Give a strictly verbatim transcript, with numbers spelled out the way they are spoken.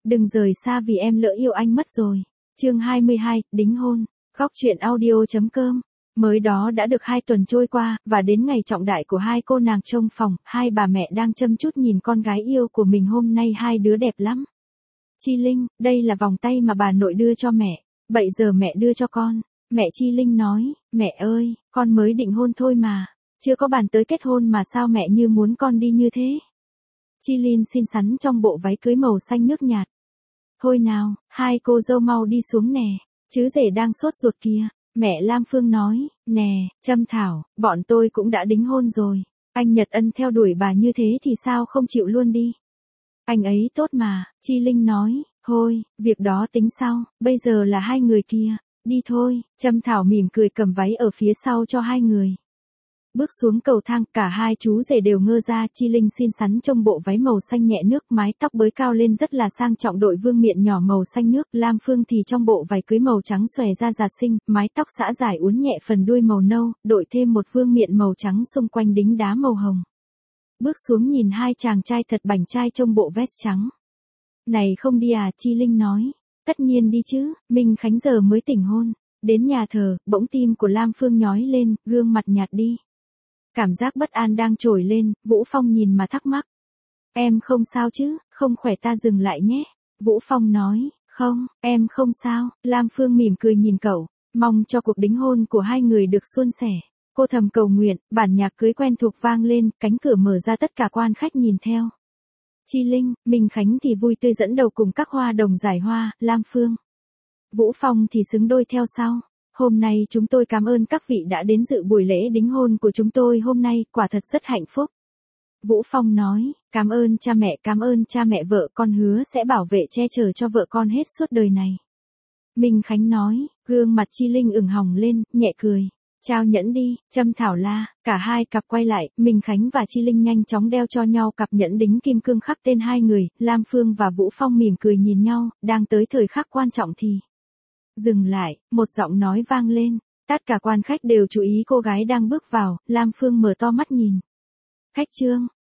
Đừng rời xa vì em lỡ yêu anh mất rồi. Chương hai mươi hai, đính hôn. Góc truyện audio chấm com. Mới đó đã được hai tuần trôi qua, và đến ngày trọng đại của hai cô nàng trông phòng, hai bà mẹ đang chăm chút nhìn con gái yêu của mình. Hôm nay hai đứa đẹp lắm. Chi Linh, đây là vòng tay mà bà nội đưa cho mẹ. Bây giờ mẹ đưa cho con. Mẹ Chi Linh nói, mẹ ơi, con mới định hôn thôi mà. Chưa có bàn tới kết hôn mà sao mẹ như muốn con đi như thế. Chi Linh xinh xắn trong bộ váy cưới màu xanh nước nhạt. Thôi nào, hai cô dâu mau đi xuống nè. Chứ rể đang sốt ruột kìa. Mẹ Lam Phương nói, nè, Trâm Thảo, bọn tôi cũng đã đính hôn rồi. Anh Nhật Ân theo đuổi bà như thế thì sao không chịu luôn đi. Anh ấy tốt mà, Chi Linh nói, thôi, việc đó tính sau, bây giờ là hai người kia. Đi thôi, Trâm Thảo mỉm cười cầm váy ở phía sau cho hai người. Bước xuống cầu thang, cả hai chú rể đều ngơ ra. Chi Linh xinh xắn trong bộ váy màu xanh nhẹ nước, mái tóc bới cao lên rất là sang trọng, đội vương miện nhỏ màu xanh nước. Lam Phương thì trong bộ váy cưới màu trắng xòe ra giạt xinh, mái tóc xõa dài uốn nhẹ phần đuôi màu nâu, đội thêm một vương miện màu trắng xung quanh đính đá màu hồng. Bước xuống nhìn hai chàng trai thật bảnh trai trong bộ vest trắng. Này không đi à, Chi Linh nói. Tất nhiên đi chứ, Minh Khánh giờ mới tỉnh hôn. Đến nhà thờ, bỗng tim của Lam Phương nhói lên, gương mặt nhạt đi. Cảm giác bất an đang trồi lên, Vũ Phong nhìn mà thắc mắc. Em không sao chứ, không khỏe ta dừng lại nhé. Vũ Phong nói, không, em không sao. Lam Phương mỉm cười nhìn cậu, mong cho cuộc đính hôn của hai người được suôn sẻ. Cô thầm cầu nguyện, bản nhạc cưới quen thuộc vang lên, cánh cửa mở ra, tất cả quan khách nhìn theo. Chi Linh, Minh Khánh thì vui tươi dẫn đầu cùng các hoa đồng giải hoa. Lam Phương, Vũ Phong thì xứng đôi theo sau. Hôm nay chúng tôi cảm ơn các vị đã đến dự buổi lễ đính hôn của chúng tôi hôm nay, quả thật rất hạnh phúc. Vũ Phong nói, cảm ơn cha mẹ, cảm ơn cha mẹ vợ, con hứa sẽ bảo vệ che chở cho vợ con hết suốt đời này. Minh Khánh nói, gương mặt Chi Linh ửng hồng lên, nhẹ cười. Trao nhẫn đi, Trâm Thảo la. Cả hai cặp quay lại, Minh Khánh và Chi Linh nhanh chóng đeo cho nhau cặp nhẫn đính kim cương khắc tên hai người. Lam Phương và Vũ Phong mỉm cười nhìn nhau, đang tới thời khắc quan trọng thì dừng lại, một giọng nói vang lên. Tất cả quan khách đều chú ý cô gái đang bước vào. Lam Phương mở to mắt nhìn. Khách trương,